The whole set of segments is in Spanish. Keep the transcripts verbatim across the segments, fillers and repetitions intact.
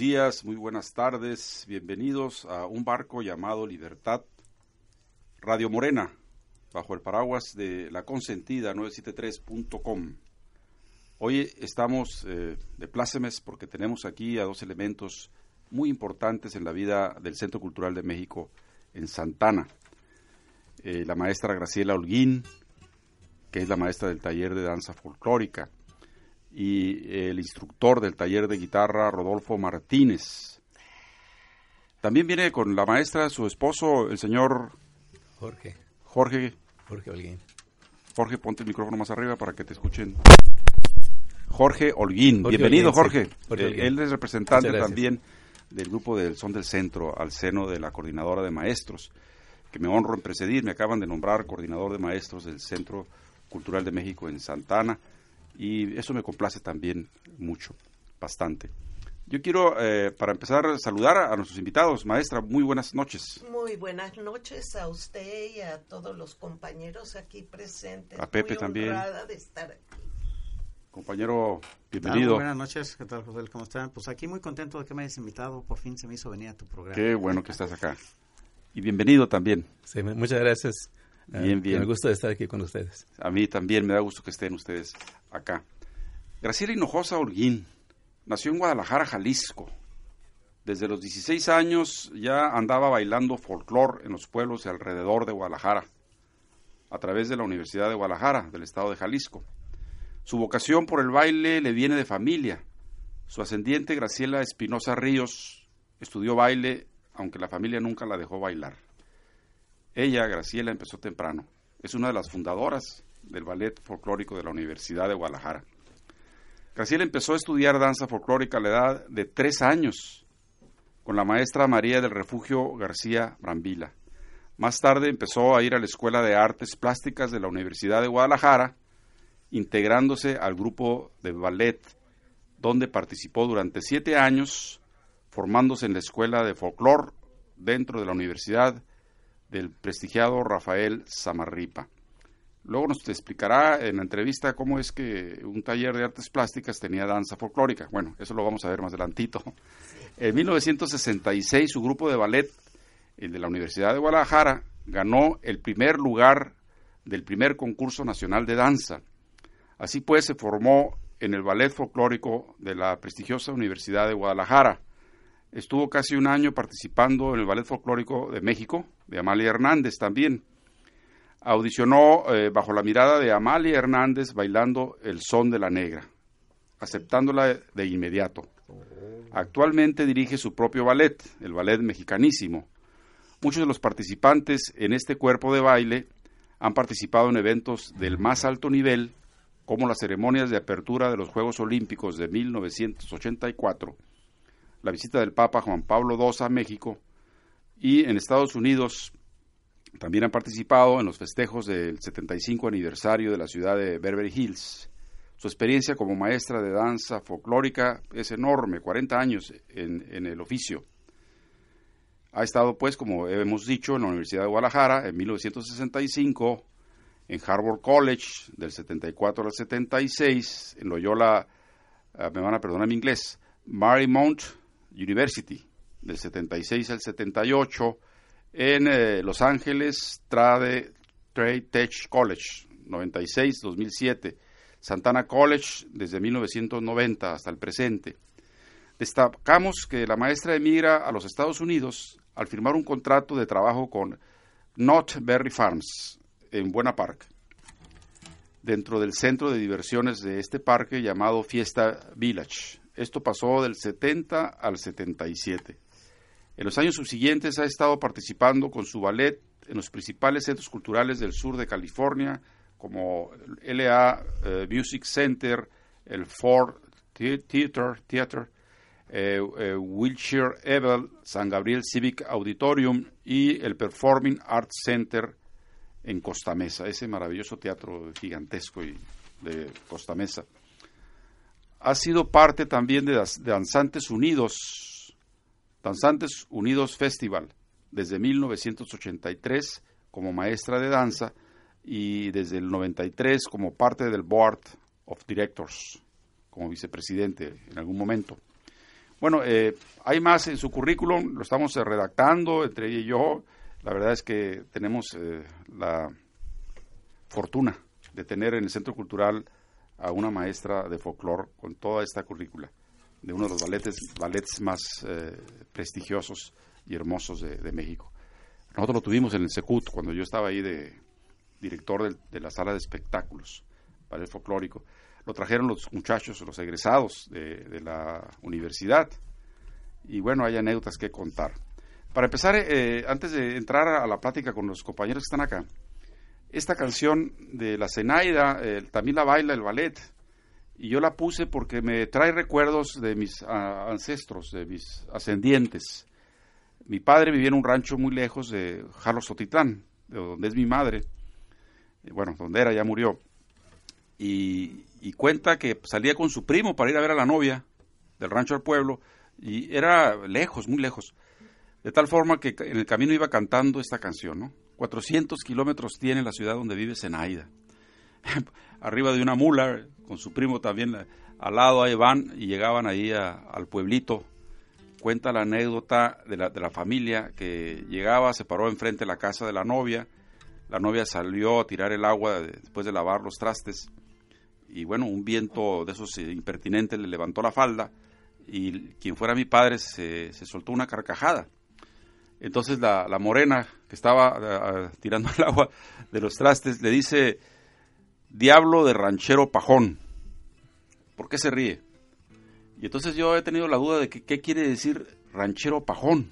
días, muy buenas tardes, bienvenidos a un barco llamado Libertad, Radio Morena, bajo el paraguas de La Consentida novecientos setenta y tres punto com. Hoy estamos eh, de plácemes porque tenemos aquí a dos elementos muy importantes en la vida del Centro Cultural de México en Santana. Eh, la maestra Graciela Holguín, que es la maestra del taller de danza folclórica, y el instructor del taller de guitarra, Rodolfo Martínez. También viene con la maestra, su esposo, el señor Jorge. Jorge. Jorge Holguín. Jorge, ponte el micrófono más arriba para que te escuchen. Jorge Holguín. Jorge Bienvenido, Holguín, Jorge. sí. Jorge Eh, Holguín. él es representante Muchas gracias. también del grupo del Son del Centro, al seno de la Coordinadora de Maestros, que me honro en presidir. Me acaban de nombrar coordinador de maestros del Centro Cultural de México en Santana, y eso me complace también mucho, bastante. Yo quiero, eh, para empezar, saludar a, a nuestros invitados. Maestra, muy buenas noches. Muy buenas noches a usted y a todos los compañeros aquí presentes. A Pepe muy también. honrada de estar aquí. Compañero, Ah, bienvenido. muy buenas noches, ¿qué tal, José? ¿Cómo están? Pues aquí muy contento de que me hayas invitado, por fin se me hizo venir a tu programa. Qué bueno que estás acá. Y bienvenido también. Sí, muchas gracias. Bien, Uh, bien. Me gusta estar aquí con ustedes. A mí también me da gusto que estén ustedes acá. Graciela Hinojosa Holguín nació en Guadalajara, Jalisco. Desde los dieciséis años ya andaba bailando folclor en los pueblos y alrededor de Guadalajara, a través de la Universidad de Guadalajara, del estado de Jalisco. Su vocación por el baile le viene de familia. Su ascendiente, Graciela Espinosa Ríos, estudió baile, aunque la familia nunca la dejó bailar. Ella, Graciela, empezó temprano. Es una de las fundadoras del ballet folclórico de la Universidad de Guadalajara. Graciela empezó a estudiar danza folclórica a la edad de tres años, con la maestra María del Refugio García Brambila. Más tarde empezó a ir a la Escuela de Artes Plásticas de la Universidad de Guadalajara, integrándose al grupo de ballet, donde participó durante siete años, formándose en la Escuela de Folclor dentro de la Universidad del prestigiado Rafael Samarripa. Luego nos explicará en la entrevista cómo es que un taller de artes plásticas tenía danza folclórica. Bueno, eso lo vamos a ver más adelantito. En mil novecientos sesenta y seis, su grupo de ballet, el de la Universidad de Guadalajara, ganó el primer lugar del primer concurso nacional de danza. Así pues, se formó en el ballet folclórico de la prestigiosa Universidad de Guadalajara. Estuvo casi un año participando en el Ballet Folclórico de México, de Amalia Hernández también. Audicionó eh, bajo la mirada de Amalia Hernández bailando El Son de la Negra, aceptándola de inmediato. Actualmente dirige su propio ballet, el Ballet Mexicanísimo. Muchos de los participantes en este cuerpo de baile han participado en eventos del más alto nivel, como las ceremonias de apertura de los Juegos Olímpicos de mil novecientos ochenta y cuatro, la visita del Papa Juan Pablo segundo a México, y en Estados Unidos también han participado en los festejos del setenta y cinco aniversario de la ciudad de Beverly Hills. Su experiencia como maestra de danza folclórica es enorme, cuarenta años en, en el oficio. Ha estado, pues, como hemos dicho, en la Universidad de Guadalajara en mil novecientos sesenta y cinco, en Harvard College del setenta y cuatro al setenta y seis, en Loyola, uh, me van a perdonar mi inglés, Marymount University del setenta y seis al setenta y ocho, en eh, Los Ángeles Trade, Trade Tech College noventa y seis a dos mil siete, Santana College desde mil novecientos noventa hasta el presente. Destacamos que la maestra emigra a los Estados Unidos al firmar un contrato de trabajo con Knott's Berry Farms en Buena Park, dentro del centro de diversiones de este parque llamado Fiesta Village. Esto pasó del setenta al setenta y siete. En los años subsiguientes ha estado participando con su ballet en los principales centros culturales del sur de California, como el L A uh, Music Center, el Ford Theater, Theater eh, eh, Wilshire Ebel, San Gabriel Civic Auditorium y el Performing Arts Center en Costa Mesa, ese maravilloso teatro gigantesco y de Costa Mesa. Ha sido parte también de Danzantes Unidos, Danzantes Unidos Festival, desde mil novecientos ochenta y tres como maestra de danza y desde el noventa y tres como parte del Board of Directors, como vicepresidente en algún momento. Bueno, eh, hay más en su currículum, lo estamos eh, redactando entre ella y yo. La verdad es que tenemos eh, la fortuna de tener en el Centro Cultural a una maestra de folclore con toda esta currícula, de uno de los ballets, ballets más eh, prestigiosos y hermosos de, de México. Nosotros lo tuvimos en el Secut, cuando yo estaba ahí de director de, de la sala de espectáculos, ballet folclórico. Lo trajeron los muchachos, los egresados de, de la universidad, y bueno, hay anécdotas que contar. Para empezar, eh, antes de entrar a la plática con los compañeros que están acá, esta canción de la Zenaida, eh, también la baila el ballet, y yo la puse porque me trae recuerdos de mis uh, ancestros, de mis ascendientes. Mi padre vivía en un rancho muy lejos de Jalo-Sotitlán, de donde es mi madre, bueno, donde era, ya murió, y, y cuenta que salía con su primo para ir a ver a la novia del rancho al pueblo, y era lejos, muy lejos, de tal forma que en el camino iba cantando esta canción, ¿no? cuatrocientos kilómetros tiene la ciudad donde vive Zenaida. Arriba de una mula, con su primo también al lado, ahí van, y llegaban ahí a, al pueblito. Cuenta la anécdota de la, de la familia que llegaba, se paró enfrente de la casa de la novia, la novia salió a tirar el agua después de lavar los trastes, y bueno, un viento de esos impertinentes le levantó la falda, y quien fuera mi padre se, se soltó una carcajada. Entonces la, la morena que estaba uh, tirando el agua de los trastes le dice: diablo de ranchero pajón. ¿Por qué se ríe? Y entonces yo he tenido la duda de que, qué quiere decir ranchero pajón.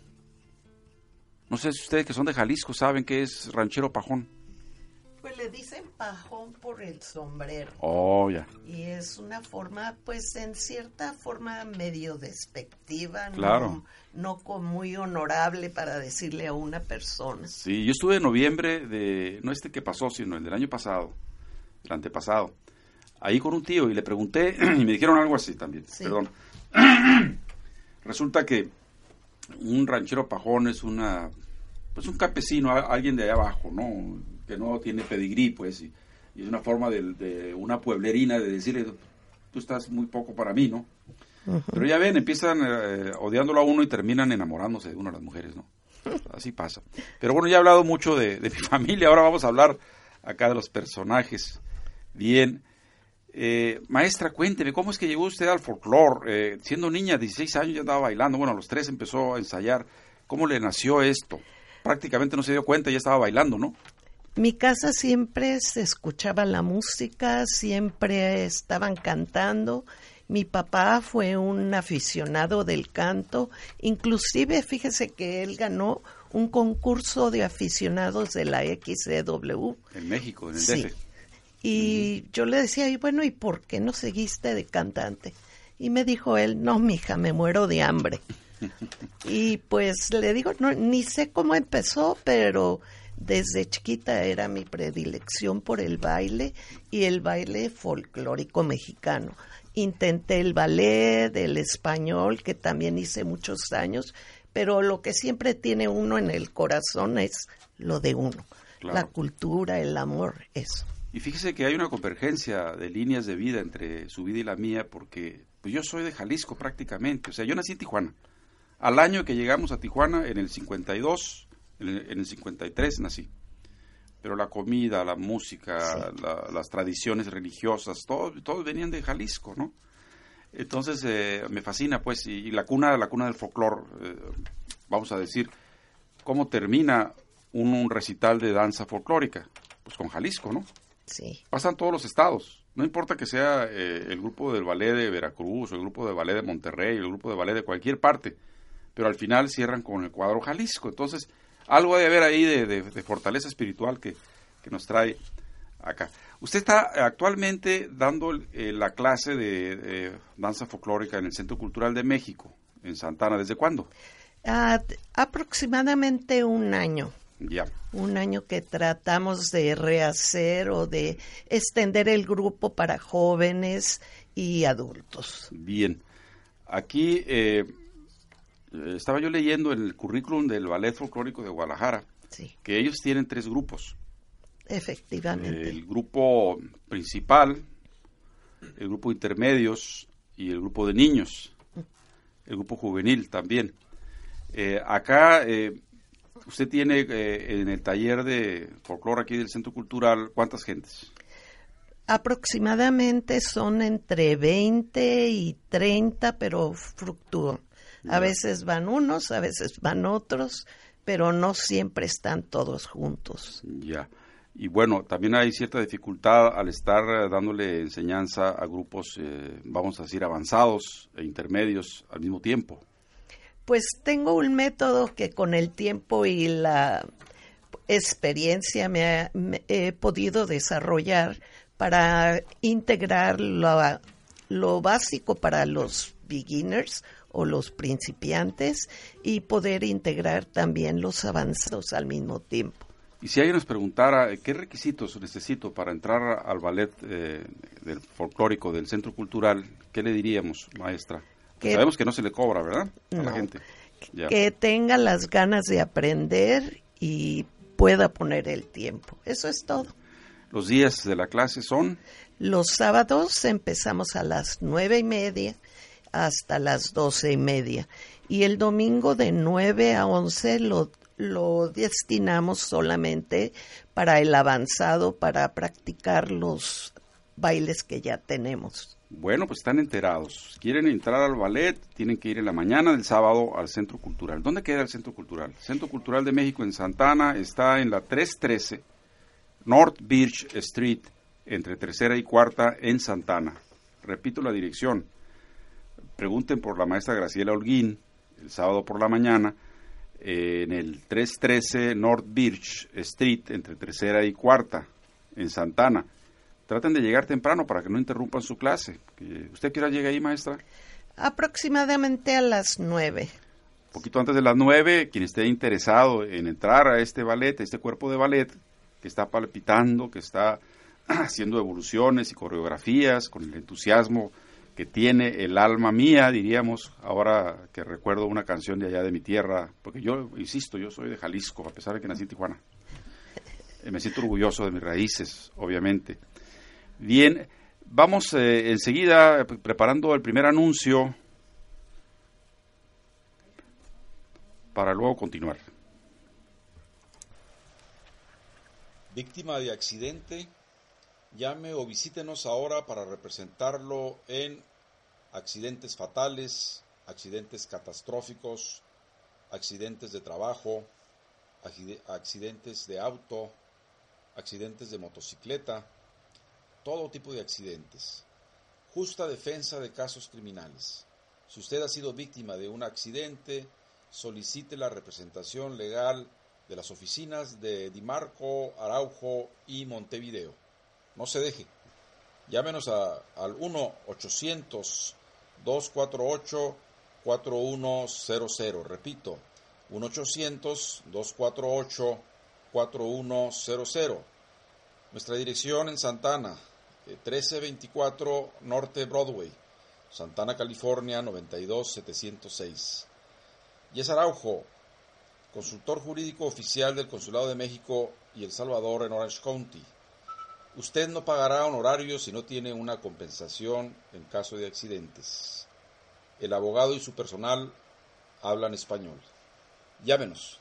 No sé si ustedes que son de Jalisco saben qué es ranchero pajón. Pues le dicen pajón por el sombrero. Oh, ya. Y es una forma, pues en cierta forma medio despectiva, claro. no, no con muy honorable para decirle a una persona. Sí, yo estuve en noviembre de, no este que pasó, sino el del año pasado, el antepasado, ahí con un tío y le pregunté y me dijeron algo así también, sí. Perdón. Resulta que un ranchero pajón es una, pues un campesino, alguien de allá abajo, ¿no? Que no tiene pedigrí, pues, y, y es una forma de, de una pueblerina de decirle, tú estás muy poco para mí, ¿no? Uh-huh. Pero ya ven, empiezan eh, odiándolo a uno y terminan enamorándose de una de las mujeres, ¿no? Así pasa. Pero bueno, ya he hablado mucho de, de mi familia, ahora vamos a hablar acá de los personajes. Bien, eh, maestra, cuénteme, ¿cómo es que llegó usted al folclore? Eh, siendo niña, dieciséis años, ya andaba bailando, bueno, a los tres empezó a ensayar. ¿Cómo le nació esto? Prácticamente no se dio cuenta, ya estaba bailando, ¿no? Mi casa siempre se escuchaba la música, siempre estaban cantando. Mi papá fue un aficionado del canto, inclusive fíjese que él ganó un concurso de aficionados de la X C W. En México, en el sí. D F. Y uh-huh. yo le decía, y bueno, ¿y por qué no seguiste de cantante? Y me dijo él, no, mija, me muero de hambre. Y pues le digo, no, ni sé cómo empezó, pero desde chiquita era mi predilección por el baile y el baile folclórico mexicano. Intenté el ballet, el español, que también hice muchos años, pero lo que siempre tiene uno en el corazón es lo de uno, claro. La cultura, el amor, eso. Y fíjese que hay una convergencia de líneas de vida entre su vida y la mía, porque pues yo soy de Jalisco prácticamente, o sea, yo nací en Tijuana. Al año que llegamos a Tijuana, en el cincuenta y dos, en el, en el cincuenta y tres nací. Pero la comida, la música, sí. la, las tradiciones religiosas, todos todo venían de Jalisco, ¿no? Entonces eh, me fascina, pues, y, y la cuna, la cuna del folclore, eh, vamos a decir, ¿cómo termina un, un recital de danza folclórica? Pues con Jalisco, ¿no? Sí. Pasan todos los estados, no importa que sea eh, el grupo del ballet de Veracruz, o el grupo de ballet de Monterrey, o el grupo de ballet de cualquier parte, pero al final cierran con el cuadro Jalisco. Entonces, algo debe haber ahí de, de, de fortaleza espiritual que, que nos trae acá. Usted está actualmente dando eh, la clase de, de danza folclórica en el Centro Cultural de México, en Santa Ana. ¿Desde cuándo? Uh, aproximadamente un año. Ya. Un año que tratamos de rehacer o de extender el grupo para jóvenes y adultos. Bien. Aquí eh, estaba yo leyendo en el currículum del Ballet Folclórico de Guadalajara, sí. que ellos tienen tres grupos. Efectivamente. El grupo principal, el grupo intermedios y el grupo de niños. el grupo juvenil también. Eh, acá, eh, usted tiene eh, en el taller de folclore aquí del Centro Cultural, ¿cuántas gentes? Aproximadamente son entre veinte y treinta, pero fluctúan. A veces van unos, a veces van otros, pero no siempre están todos juntos. Ya. Y bueno, también hay cierta dificultad al estar eh, dándole enseñanza a grupos, eh, vamos a decir, avanzados e intermedios al mismo tiempo. Pues tengo un método que con el tiempo y la experiencia me, ha, me he podido desarrollar para integrar lo, lo básico para los beginners o los principiantes y poder integrar también los avanzados al mismo tiempo. Y si alguien nos preguntara qué requisitos necesito para entrar al ballet eh, del folclórico del Centro Cultural, ¿qué le diríamos, maestra? Que, sabemos que no se le cobra, ¿verdad? A no, la gente. Ya. Que tenga las ganas de aprender y pueda poner el tiempo. Eso es todo. ¿Los días de la clase son? Los sábados empezamos a las nueve y media hasta las doce y media. Y el domingo de nueve a once lo, lo destinamos solamente para el avanzado, para practicar los bailes que ya tenemos. Bueno, pues están enterados. Quieren entrar al ballet, tienen que ir en la mañana del sábado al Centro Cultural. ¿Dónde queda el Centro Cultural? El Centro Cultural de México en Santa Ana está en la trescientos trece North Birch Street, entre Tercera y Cuarta en Santa Ana. Repito la dirección. Pregunten por la maestra Graciela Holguín el sábado por la mañana eh, en el trescientos trece North Birch Street, entre Tercera y Cuarta en Santa Ana. Traten de llegar temprano para que no interrumpan su clase. ¿Usted qué hora llega ahí, maestra? Aproximadamente a las nueve. Un poquito antes de las nueve, quien esté interesado en entrar a este ballet, a este cuerpo de ballet, que está palpitando, que está haciendo evoluciones y coreografías con el entusiasmo que tiene el alma mía, diríamos, ahora que recuerdo una canción de allá de mi tierra, porque yo, insisto, yo soy de Jalisco, a pesar de que nací en Tijuana. Eh, me siento orgulloso de mis raíces, obviamente. Bien, vamos eh, enseguida preparando el primer anuncio para luego continuar. Víctima de accidente, llame o visítenos ahora para representarlo en accidentes fatales, accidentes catastróficos, accidentes de trabajo, accidentes de auto, accidentes de motocicleta, todo tipo de accidentes. Justa defensa de casos criminales. Si usted ha sido víctima de un accidente, solicite la representación legal de las oficinas de Dimarco, Araujo y Montevideo. No se deje. Llámenos a, al uno ochocientos, dos cuatro ocho, cuatro uno cero cero. Repito, uno ochocientos, dos cuatro ocho, cuatro uno cero cero. Nuestra dirección en Santa Ana, trece veinticuatro Norte Broadway, Santa Ana, California, noventa y dos setecientos seis. Yes Araujo, consultor jurídico oficial del Consulado de México y El Salvador en Orange County. Usted no pagará honorarios si no tiene una compensación en caso de accidentes. El abogado y su personal hablan español. Llámenos.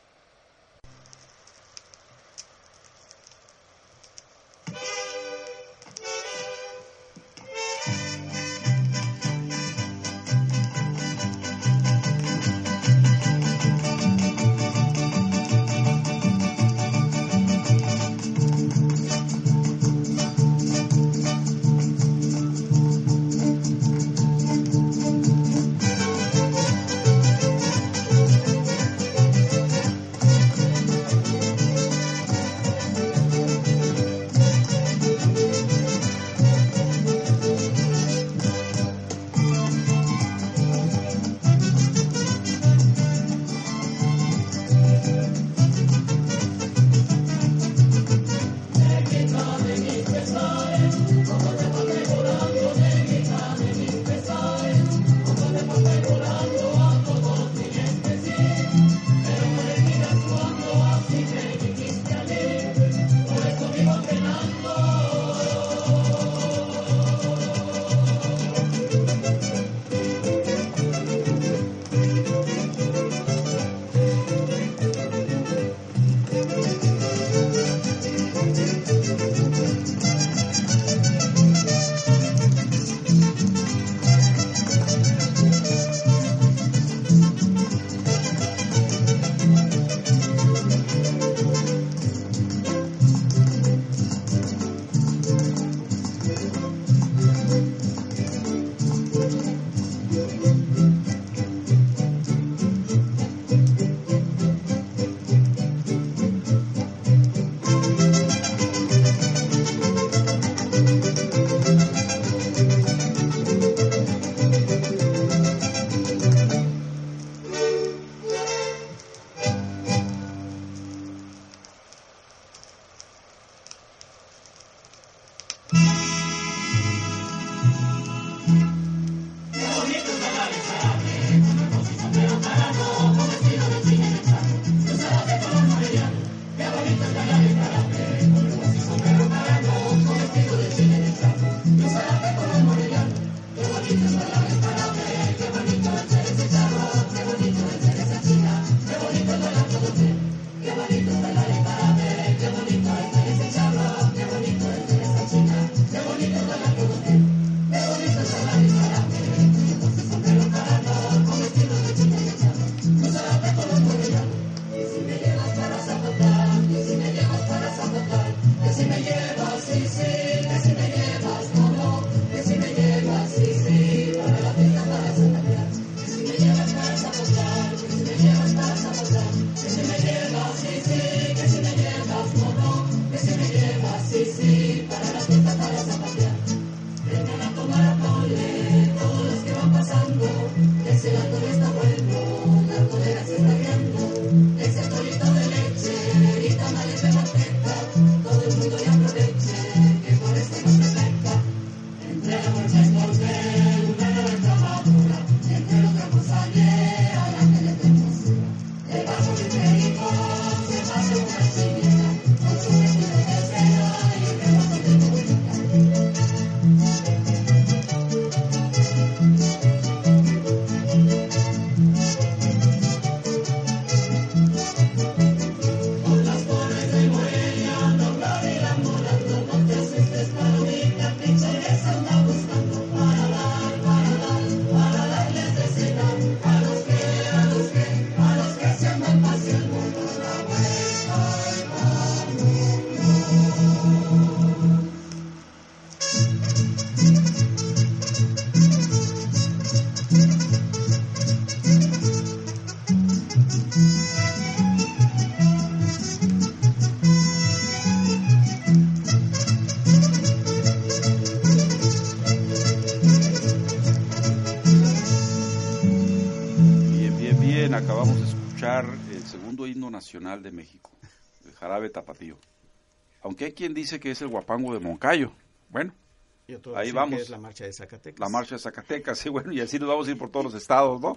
Nacional de México, el jarabe tapatío. Aunque hay quien dice que es el guapango de Moncayo. Bueno, ahí vamos. Que es la marcha de Zacatecas. La marcha de Zacatecas, sí, bueno, y así nos vamos a ir por todos los estados, ¿no?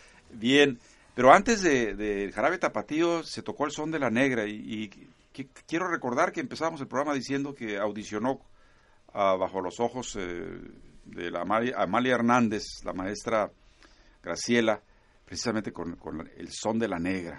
Bien, pero antes del de, de jarabe tapatío se tocó el son de la negra y, y que, quiero recordar que empezamos el programa diciendo que audicionó uh, bajo los ojos eh, de la Amalia, Amalia Hernández, la maestra Graciela, precisamente con, con el son de la negra.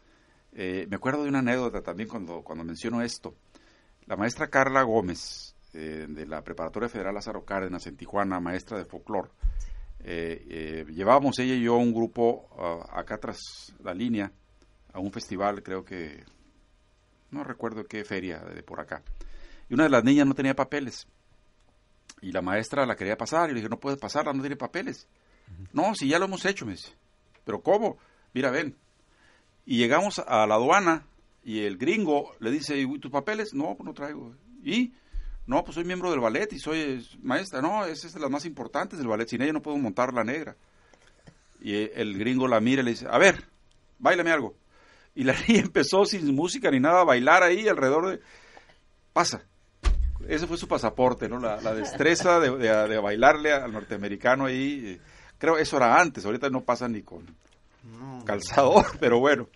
Eh, me acuerdo de una anécdota también cuando, cuando menciono esto. La maestra Carla Gómez, eh, de la Preparatoria Federal Lázaro Cárdenas en Tijuana, maestra de folclore, eh, eh, llevábamos ella y yo un grupo uh, acá tras la línea a un festival, creo que, no recuerdo qué feria de por acá. Y una de las niñas no tenía papeles. Y la maestra la quería pasar, y le dije, no puedes pasarla, no tiene papeles. Uh-huh. No, si ya lo hemos hecho, me dice. ¿Pero cómo? Mira, ven. Y llegamos a la aduana y el gringo le dice, ¿y tus papeles? No, pues no traigo. ¿Y? No, pues soy miembro del ballet y soy maestra. No, esa es de las más importantes del ballet. Sin ella no puedo montar la negra. Y el gringo la mira y le dice, a ver, báilame algo. Y la niña empezó sin música ni nada a bailar ahí alrededor de... Pasa. Ese fue su pasaporte, ¿no? La, la destreza de, de, de bailarle al norteamericano ahí. Creo eso era antes, ahorita no pasa ni con... No, calzador, pero bueno.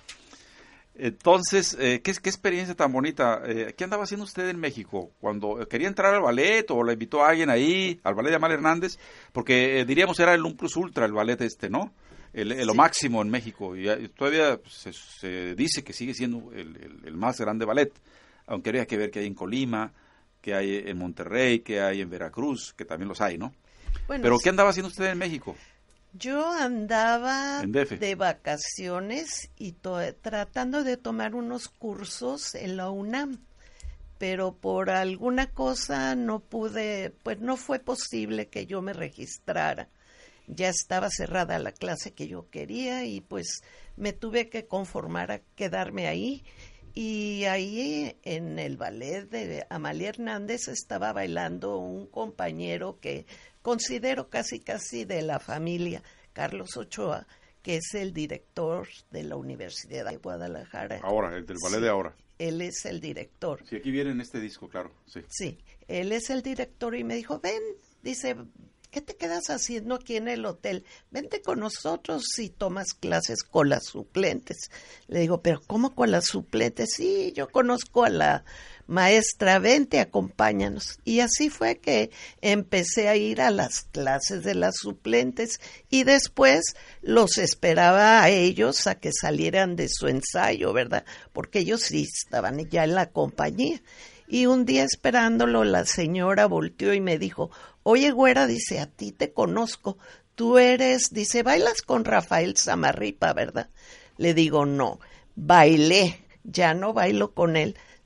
Entonces, eh, ¿qué, ¿qué experiencia tan bonita? Eh, ¿Qué andaba haciendo usted en México? Cuando quería entrar al ballet o la invitó a alguien ahí, al ballet de Amalia Hernández, porque eh, diríamos era el un plus ultra, el ballet este, ¿no? El, el, sí. Lo máximo en México. Y, y todavía se, se dice que sigue siendo el, el, el más grande ballet, aunque habría que ver que hay en Colima, que hay en Monterrey, que hay en Veracruz, que también los hay, ¿no? Bueno, pero sí. ¿Qué andaba haciendo usted en México? Yo andaba de vacaciones y to- tratando de tomar unos cursos en la UNAM, pero por alguna cosa no pude, pues no fue posible que yo me registrara. Ya estaba cerrada la clase que yo quería y pues me tuve que conformar a quedarme ahí. Y ahí en el ballet de Amalia Hernández estaba bailando un compañero que considero casi casi de la familia, Carlos Ochoa, que es el director de la Universidad de Guadalajara. Ahora, el del ballet sí, de ahora. Él es el director. Sí, aquí viene en este disco, claro. Sí. Sí, él es el director y me dijo, ven, dice, ¿qué te quedas haciendo aquí en el hotel? Vente con nosotros y tomas clases con las suplentes. Le digo, ¿pero cómo con las suplentes? Sí, yo conozco a la maestra, vente, acompáñanos. Y así fue que empecé a ir a las clases de las suplentes y después los esperaba a ellos a que salieran de su ensayo, ¿verdad? Porque ellos sí estaban ya en la compañía. Y un día esperándolo, la señora volteó y me dijo, oye, güera, dice, a ti te conozco, tú eres, dice, bailas con Rafael Samarripa, ¿verdad? Le digo, no, bailé, ya no bailo con él.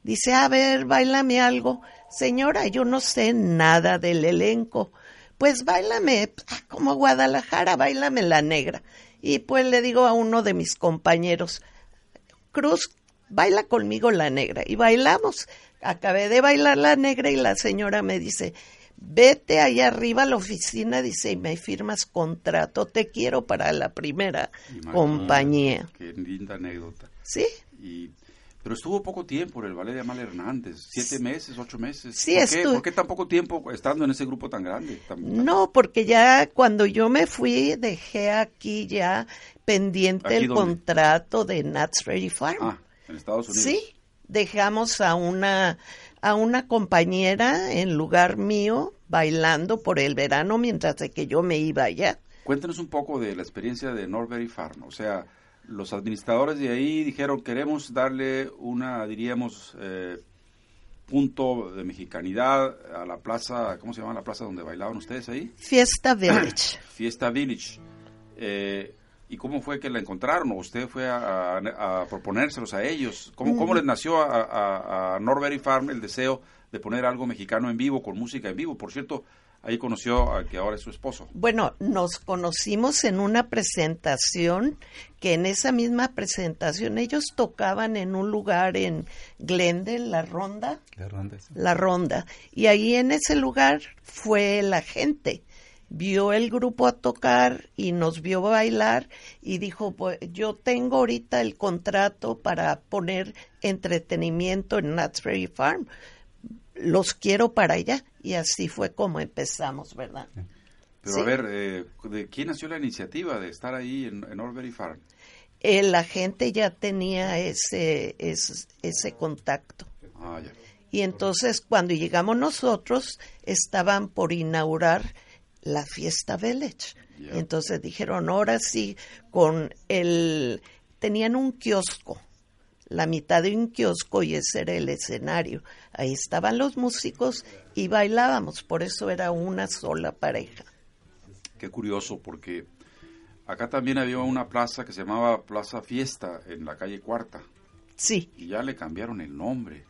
Dice, a ver, báilame algo. Señora, yo no sé nada del elenco. Pues báilame, como Guadalajara, báilame la negra. Y pues le digo a uno de mis compañeros, Cruz, baila conmigo la negra. Y bailamos. Acabé de bailar la negra y la señora me dice, vete allá arriba a la oficina, dice, y me firmas contrato, te quiero para la primera Imagínate, compañía. Qué linda anécdota. Sí. Y, pero estuvo poco tiempo en el ballet de Amalia Hernández, siete meses, ocho meses. Sí, ¿Por, qué, estu- ¿Por qué tan poco tiempo estando en ese grupo tan grande? Tan, tan... No, porque ya cuando yo me fui, dejé aquí ya pendiente ¿Aquí el dónde? contrato de Knott's Berry Farm. Ah, en Estados Unidos. Sí, dejamos a una a una compañera en lugar mío bailando por el verano mientras de que yo me iba allá. Cuéntenos un poco de la experiencia de Knott's Berry Farm. O sea, los administradores de ahí dijeron, queremos darle una, diríamos, eh, punto de mexicanidad a la plaza, ¿cómo se llama la plaza donde bailaban ustedes ahí? Fiesta Village. Fiesta Village. Eh, ¿Y cómo fue que la encontraron? ¿O usted fue a, a, a proponérselos a ellos? ¿Cómo, cómo les nació a, a, a Knott's Berry Farm el deseo de poner algo mexicano en vivo, con música en vivo? Por cierto, ahí conoció al que ahora es su esposo. Bueno, nos conocimos en una presentación, que en esa misma presentación ellos tocaban en un lugar en Glendale, La Ronda. La Ronda, sí. La Ronda. Y ahí en ese lugar fue la gente. Vio el grupo a tocar y nos vio bailar y dijo, pues yo tengo ahorita el contrato para poner entretenimiento en Knott's Berry Farm. Los quiero para allá. Y así fue como empezamos, ¿verdad? Pero ¿Sí? a ver, eh, ¿de quién nació la iniciativa de estar ahí en, en Knott's Berry Farm? Eh, la gente ya tenía ese, ese, ese contacto. Ah, ya. Y entonces cuando llegamos nosotros estaban por inaugurar la Fiesta Village. Yeah. Entonces dijeron, ahora sí, con el... Tenían un kiosco, la mitad de un kiosco y ese era el escenario. Ahí estaban los músicos y bailábamos, por eso era una sola pareja. Qué curioso, porque acá también había una plaza que se llamaba Plaza Fiesta en la calle Cuarta. Sí. Y ya le cambiaron el nombre.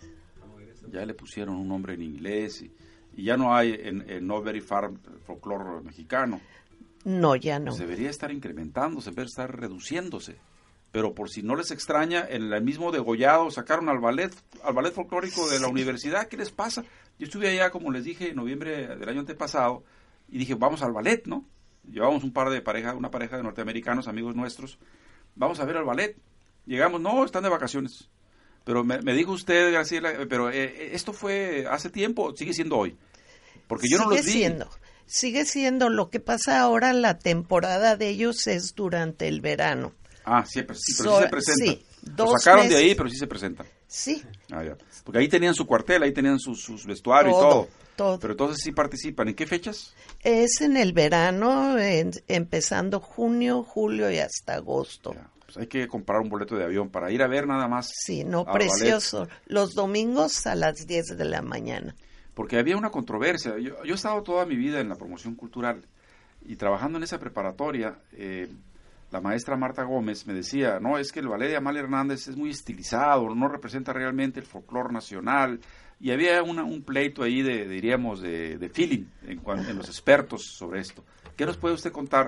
Ya le pusieron un nombre en inglés y, y ya no hay en, en Knott's Berry Farm folclore mexicano. No, ya no. Pues debería estar incrementándose en vez de estar reduciéndose. Pero por si no les extraña, en el mismo degollado sacaron al ballet, al ballet folclórico de la universidad. ¿Qué les pasa? Yo estuve allá, como les dije, en noviembre del año antepasado y dije, vamos al ballet, ¿no? Llevamos un par de parejas, una pareja de norteamericanos, amigos nuestros. Vamos a ver al ballet. Llegamos, no, están de vacaciones. Pero me, me dijo usted, Graciela, pero eh, esto fue hace tiempo, sigue siendo hoy. Porque yo sigue no los vi. Siendo, sigue siendo, lo que pasa ahora, la temporada de ellos es durante el verano. Ah, sí, pero, sí, pero So, sí se presenta. sí, Lo dos sacaron meses. de ahí, pero sí se presentan. Sí. Ah, ya. Porque ahí tenían su cuartel, ahí tenían sus, sus vestuarios Todo, y todo. todo. Pero entonces sí participan. ¿En qué fechas? Es en el verano, en- empezando junio, julio y hasta agosto. Ya, pues hay que comprar un boleto de avión para ir a ver nada más. Sí, no, al precioso. Los domingos a las diez de la mañana. Porque había una controversia. Yo, yo he estado toda mi vida en la promoción cultural y trabajando en esa preparatoria, eh, la maestra Marta Gómez me decía, no, es que el ballet de Amalia Hernández es muy estilizado, no representa realmente el folclore nacional. Y había una, un pleito ahí, de diríamos, de, de feeling en, cuan- en los expertos sobre esto. ¿Qué nos puede usted contar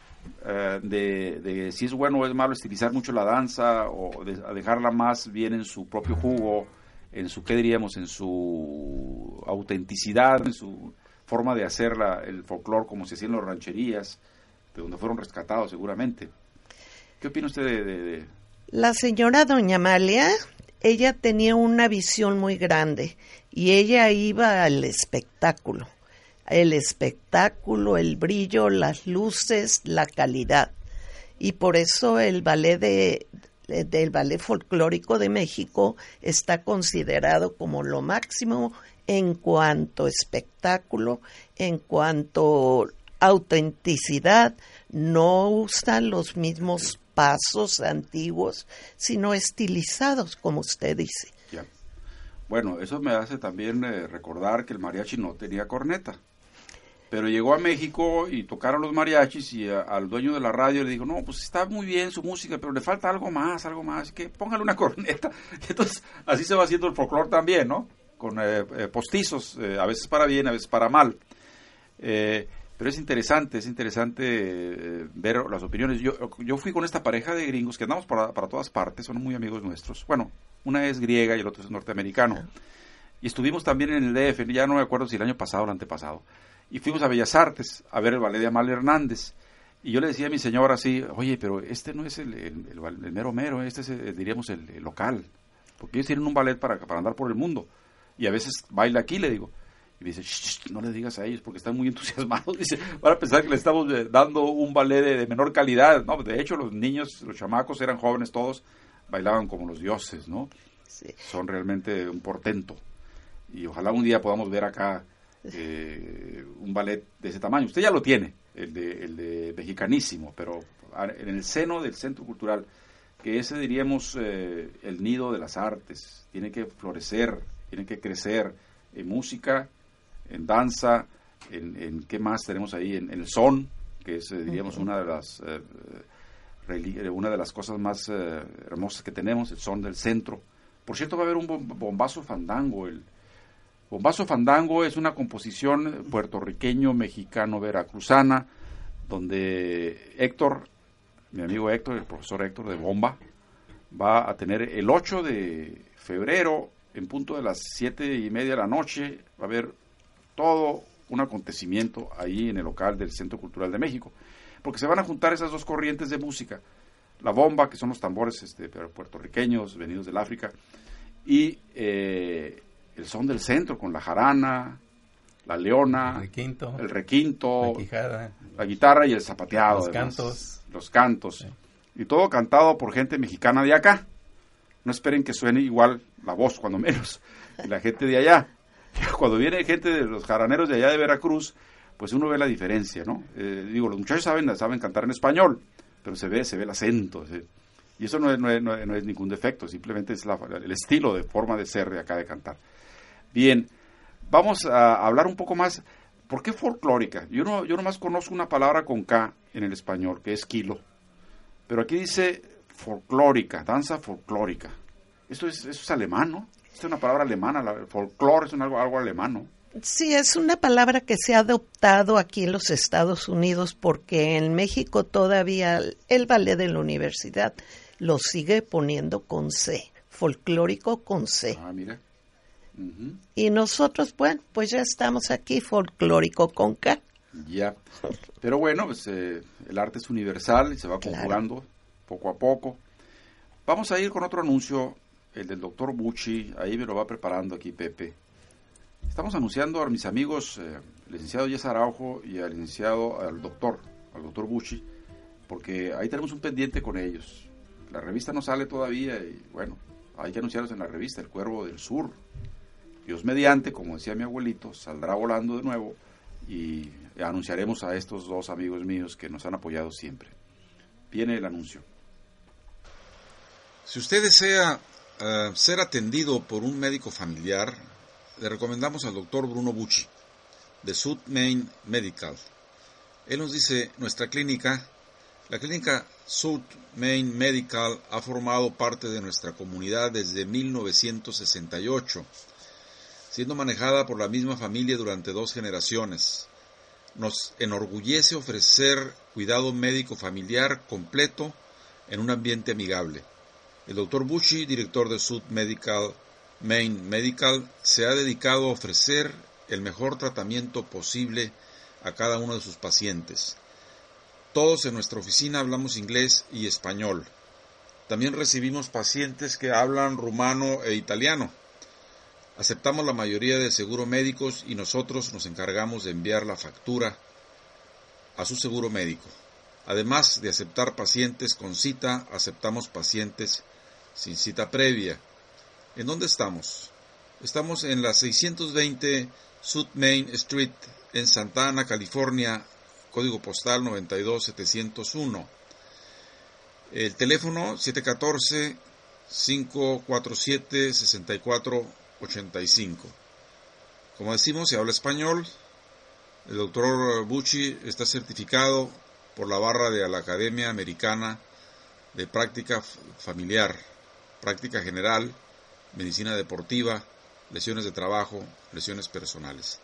eh, de, de si es bueno o es malo estilizar mucho la danza o de, a dejarla más bien en su propio jugo, en su, ¿qué diríamos?, en su autenticidad, en su forma de hacer la, el folclore como se hacía en las rancherías, de donde fueron rescatados seguramente? ¿Qué opina usted de...? de, de... La señora doña Amalia, ella tenía una visión muy grande y ella iba al espectáculo. El espectáculo, el brillo, las luces, la calidad. Y por eso el ballet de, de- del ballet folclórico de México está considerado como lo máximo en cuanto a espectáculo, en cuanto a autenticidad. No usan los mismos pasos antiguos, sino estilizados, como usted dice. Ya. Bueno, eso me hace también eh, recordar que el mariachi no tenía corneta. pero llegó a México y tocaron los mariachis y a, al dueño de la radio le dijo, no, pues está muy bien su música, pero le falta algo más, algo más, que póngale una corneta. Y entonces, así se va haciendo el folclore también, ¿no? Con eh, eh, postizos, eh, a veces para bien, a veces para mal. Eh, pero es interesante, es interesante eh, ver las opiniones. Yo, yo fui con esta pareja de gringos que andamos para, para todas partes, son muy amigos nuestros. Bueno, una es griega y el otro es norteamericano. Y estuvimos también en el D F, ya no me acuerdo si el año pasado o el antepasado. Y fuimos a Bellas Artes a ver el ballet de Amal Hernández. Y yo le decía a mi señora así, oye, pero este no es el, el, el, el mero mero, este es, el, diríamos, el, el local. Porque ellos tienen un ballet para, para andar por el mundo. Y a veces baila aquí, le digo. Y dice, shh, shh, no le digas a ellos porque están muy entusiasmados. Dice, van a pensar que le estamos dando un ballet de, de menor calidad. No, de hecho, los niños, los chamacos eran jóvenes todos, bailaban como los dioses, ¿no? Sí. Son realmente un portento. Y ojalá un día podamos ver acá eh, un ballet de ese tamaño. Usted ya lo tiene, el de, el de Mexicanísimo, pero en el seno del Centro Cultural, que ese diríamos eh, el nido de las artes, tiene que florecer, tiene que crecer en música, en danza, en, en qué más tenemos ahí, en, en el son, que es eh, diríamos una de las eh, relig- una de las cosas más eh, hermosas que tenemos, el son del centro. Por cierto, va a haber un bombazo fandango. El bombazo fandango es una composición puertorriqueño-mexicano-veracruzana, donde Héctor, mi amigo Héctor, el profesor Héctor de Bomba, va a tener el ocho de febrero, en punto de las siete y media de la noche, va a haber todo un acontecimiento ahí en el local del Centro Cultural de México, porque se van a juntar esas dos corrientes de música, la bomba, que son los tambores este, puertorriqueños venidos del África, y eh, el son del centro, con la jarana, la leona, el requinto, el requinto la quijada, la guitarra y el zapateado. los además, cantos. Los cantos. Sí. Y todo cantado por gente mexicana de acá. No esperen que suene igual la voz, cuando menos, y la gente de allá. Cuando viene gente de los jaraneros de allá de Veracruz, pues uno ve la diferencia, ¿no? Eh, digo, los muchachos saben, saben cantar en español, pero se ve, se ve el acento. ¿Sí? Y eso no es, no, es, no, es, no es ningún defecto, simplemente es la, el estilo de forma de ser de acá de cantar. Bien, vamos a hablar un poco más. ¿Por qué folclórica? Yo no, yo nomás conozco una palabra con K en el español, que es kilo. Pero aquí dice folclórica, danza folclórica. Esto es, eso es alemán, ¿no? Esta es una palabra alemana, el folclore es un algo, algo alemán, ¿no? Sí, es una palabra que se ha adoptado aquí en los Estados Unidos porque en México todavía el ballet de la universidad lo sigue poniendo con C, folclórico con C. Ah, mira. Uh-huh. Y nosotros, bueno, pues ya estamos aquí, folclórico con K. Ya, pero bueno, pues eh, el arte es universal y se va Claro. conjugando poco a poco. Vamos a ir con otro anuncio, el del doctor Bucci, ahí me lo va preparando aquí Pepe. Estamos anunciando a mis amigos, eh, el licenciado Yes Araujo y al licenciado, al doctor, al doctor Bucci, porque ahí tenemos un pendiente con ellos. La revista no sale todavía y bueno, hay que anunciarlos en la revista, El Cuervo del Sur. Dios mediante, como decía mi abuelito, saldrá volando de nuevo y anunciaremos a estos dos amigos míos que nos han apoyado siempre. Viene el anuncio. Si usted desea uh, ser atendido por un médico familiar, le recomendamos al doctor Bruno Bucci, de South Main Medical. Él nos dice, nuestra clínica, la clínica South Main Medical ha formado parte de nuestra comunidad desde mil novecientos sesenta y ocho, siendo manejada por la misma familia durante dos generaciones. Nos enorgullece ofrecer cuidado médico familiar completo en un ambiente amigable. El doctor Bucci, director de South Medical, Main Medical, se ha dedicado a ofrecer el mejor tratamiento posible a cada uno de sus pacientes. Todos en nuestra oficina hablamos inglés y español. También recibimos pacientes que hablan rumano e italiano. Aceptamos la mayoría de seguros médicos y nosotros nos encargamos de enviar la factura a su seguro médico. Además de aceptar pacientes con cita, aceptamos pacientes sin cita previa. ¿En dónde estamos? Estamos en la seiscientos veinte South Main Street en Santa Ana, California, código postal noventa y dos setecientos uno. El teléfono siete uno cuatro, cinco cuatro siete, seis cuatro ocho cinco. Como decimos, se habla español, El doctor Bucci está certificado por la barra de la Academia Americana de Práctica Familiar, Práctica General, Medicina Deportiva, Lesiones de Trabajo, Lesiones Personales.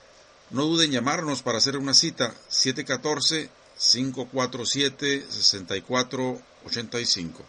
No duden en llamarnos para hacer una cita, siete uno cuatro, cinco cuatro siete, seis cuatro ocho cinco.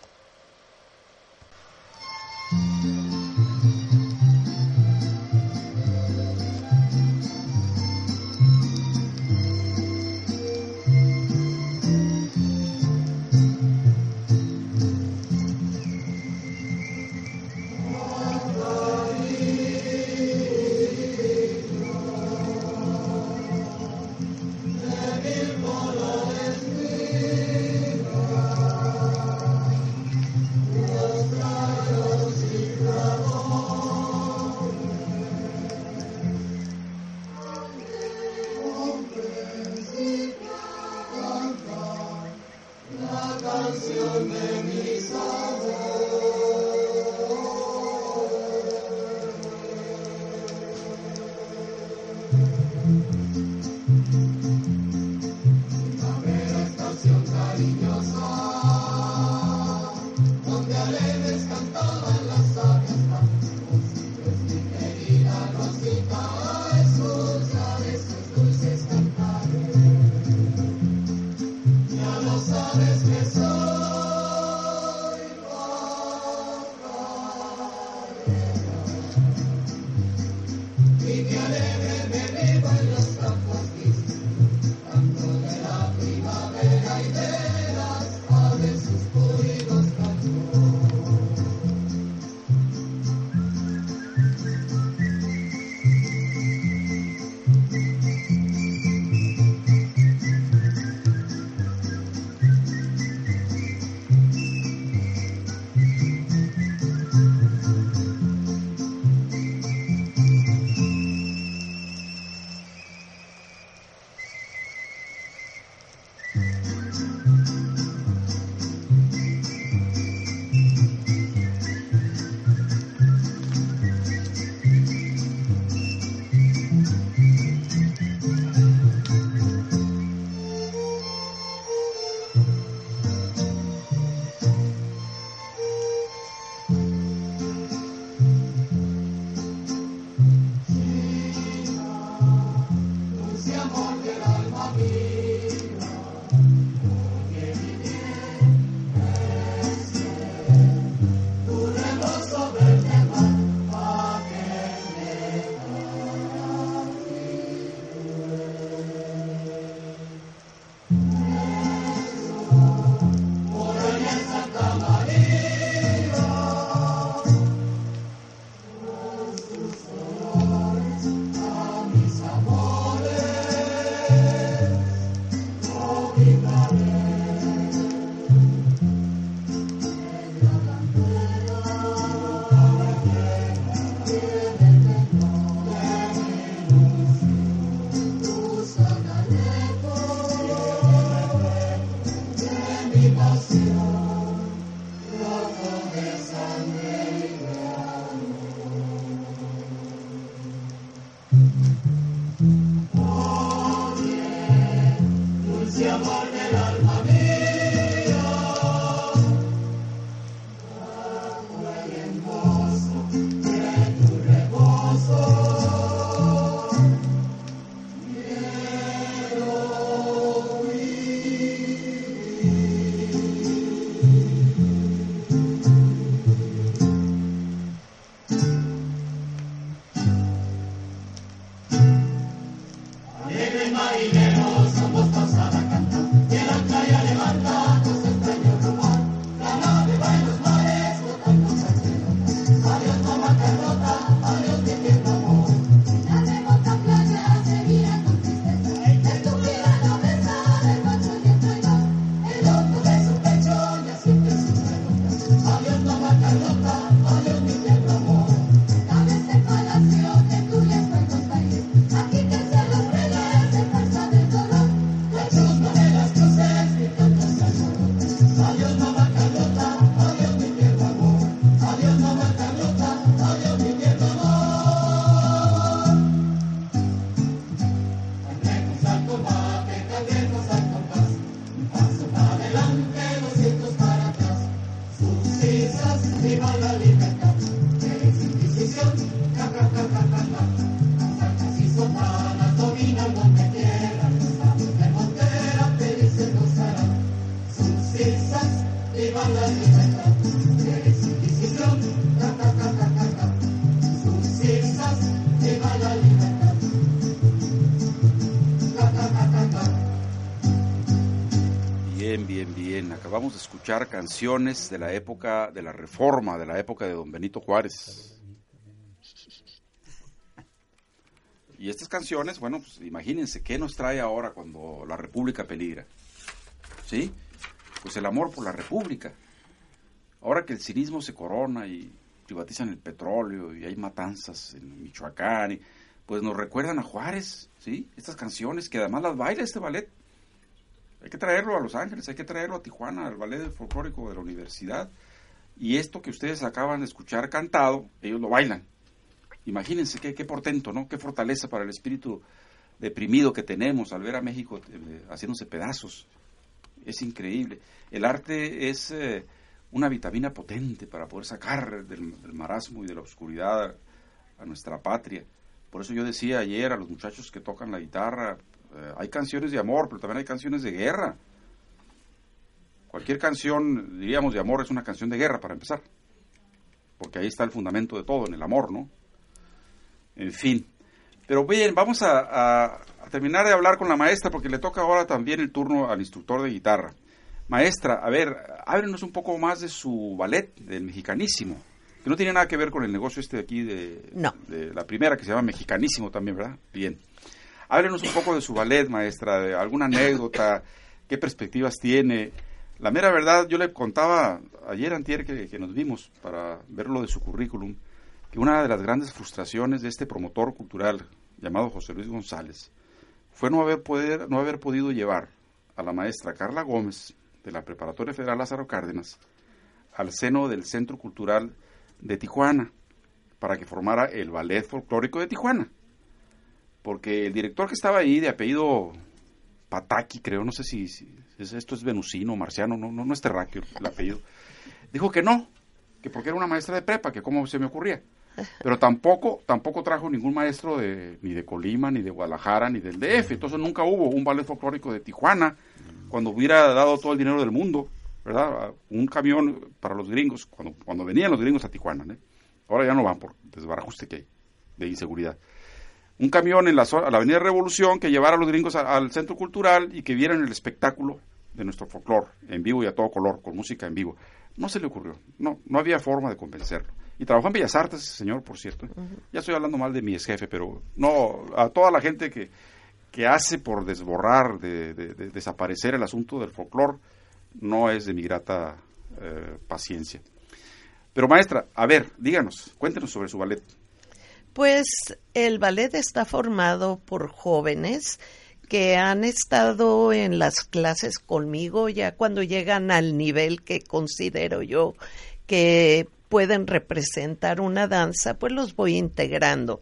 Aquí que se los reyes de fuerza de Bien, bien, bien. Acabamos de escuchar canciones de la época de la Reforma, de la época de don Benito Juárez. Y estas canciones, bueno, pues imagínense qué nos trae ahora cuando la República peligra. ¿Sí? Pues el amor por la República. Ahora que el cinismo se corona y privatizan el petróleo y hay matanzas en Michoacán, y, pues nos recuerdan a Juárez, ¿sí? Estas canciones que además las baila este ballet. Hay que traerlo a Los Ángeles, hay que traerlo a Tijuana, al ballet folclórico de la universidad. Y esto que ustedes acaban de escuchar cantado, ellos lo bailan. Imagínense qué, qué portento, ¿no? Qué fortaleza para el espíritu deprimido que tenemos al ver a México eh, haciéndose pedazos. Es increíble. El arte es eh, una vitamina potente para poder sacar del, del marasmo y de la oscuridad a, a nuestra patria. Por eso yo decía ayer a los muchachos que tocan la guitarra, eh, hay canciones de amor, pero también hay canciones de guerra. Cualquier canción, diríamos, de amor es una canción de guerra para empezar. Porque ahí está el fundamento de todo, en el amor, ¿no? En fin. Pero bien, vamos a, a, a terminar de hablar con la maestra porque le toca ahora también el turno al instructor de guitarra. Maestra, a ver, háblenos un poco más de su ballet, del Mexicanísimo, que no tiene nada que ver con el negocio este de aquí, de, no. de la primera, que se llama Mexicanísimo también, ¿verdad? Bien. Háblenos un poco de su ballet, maestra, de alguna anécdota, qué perspectivas tiene. La mera verdad, yo le contaba ayer, antier, que, que nos vimos para ver lo de su currículum, que una de las grandes frustraciones de este promotor cultural llamado José Luis González fue no haber, poder, no haber podido llevar a la maestra Carla Gómez de la Preparatoria Federal Lázaro Cárdenas al seno del Centro Cultural de Tijuana para que formara el Ballet Folclórico de Tijuana, porque el director que estaba ahí, de apellido Pataki, creo, no sé si, si esto es venusino, marciano, no, no, no es terráqueo el apellido, dijo que no, que porque era una maestra de prepa, que cómo se me ocurría. Pero tampoco tampoco trajo ningún maestro de ni de Colima, ni de Guadalajara, ni del D F. Entonces nunca hubo un ballet folclórico de Tijuana, cuando hubiera dado todo el dinero del mundo, ¿verdad? Un camión para los gringos, cuando cuando venían los gringos a Tijuana, ¿eh? Ahora ya no van por desbarajuste que hay de inseguridad. Un camión en la, a la Avenida Revolución que llevara a los gringos a, al Centro Cultural y que vieran el espectáculo de nuestro folclor en vivo y a todo color, con música en vivo. No se le ocurrió, no, no había forma de convencerlo. Y trabajó en Bellas Artes ese señor, por cierto. Uh-huh. Ya estoy hablando mal de mi ex jefe, pero no, a toda la gente que, que hace por desborrar, de, de, de desaparecer el asunto del folclor, no es de mi grata eh, paciencia. Pero maestra, a ver, díganos, cuéntenos sobre su ballet. Pues el ballet está formado por jóvenes que han estado en las clases conmigo ya cuando llegan al nivel que considero yo que pueden representar una danza, pues los voy integrando.